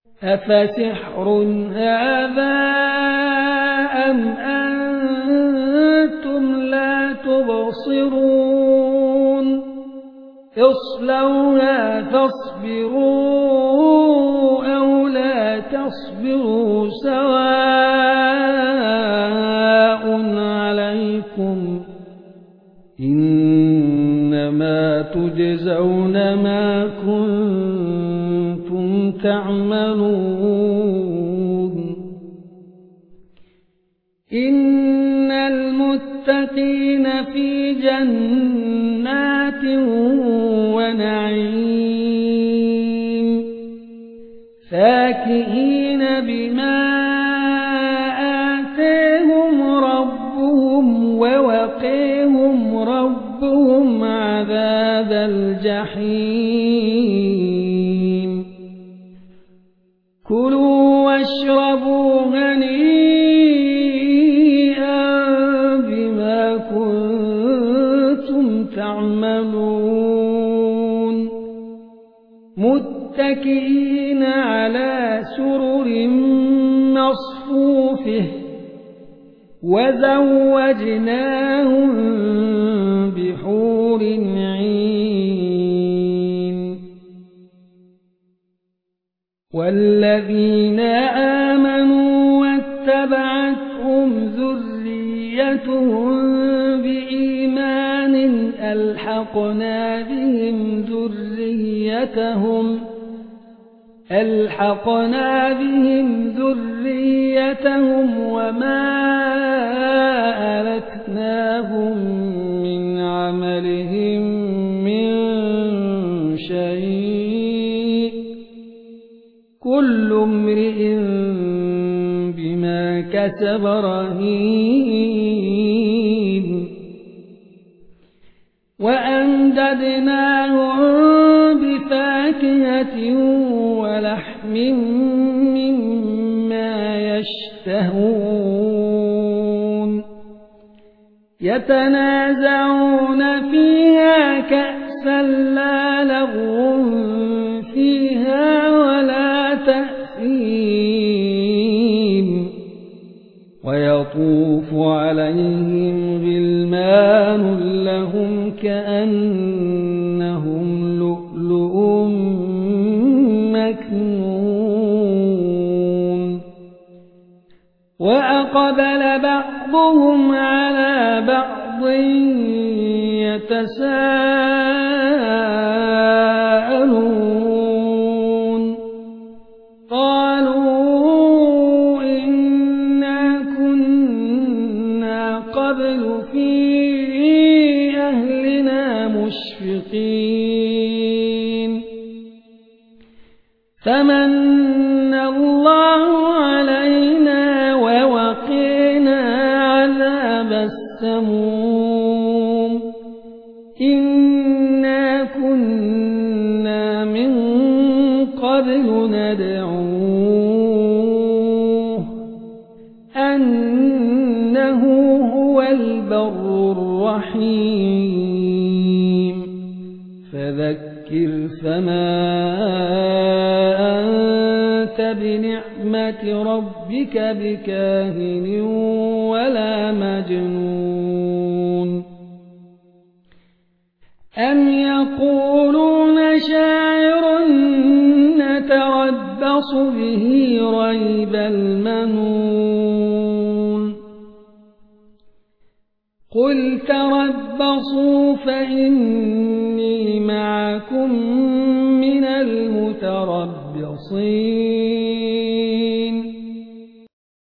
أفسحر هذا أم أنتم لا تبصرون اصلوها فاصبروا أو لا تصبروا سواء عليكم إنما تجزون ما كنتم تعملون إن المتقين في جنات ونعيم فاكهين بما آتاهم ربهم ووقاهم ربهم عذاب الجحيم كلوا واشربوا هنيئا بما كنتم تعملون متكئين على سرر مصفوفة وزوجناهم بحور عين والذين آمنوا واتبعتهم ذريتهم بإيمان ألحقنا بهم ذريتهم وما ألتناهم من عملهم من شيء كل امرئ بما كسب رهين وأمددناهم بفاكهة ولحم مما يشتهون يتنازعون فيها كأسا لا لغو فيها ولا تأثيم ويطوف عليهم غلمان لهم كأنهم لؤلؤ مكنون وأقبل بعضهم على بعض يتساءلون قالوا إنا كنا قبل في أهلنا مشفقين فمن الله علينا ووقينا عذاب السموم إنا كنا من قبل ندعوه أنه هو البر الرحيم فذكر فما أنت بنعمة ربك بكاهن ولا مجنون أم يقولون شاعر نتربص به ريب المنون قل تربصوا فإني معكم من المتربصين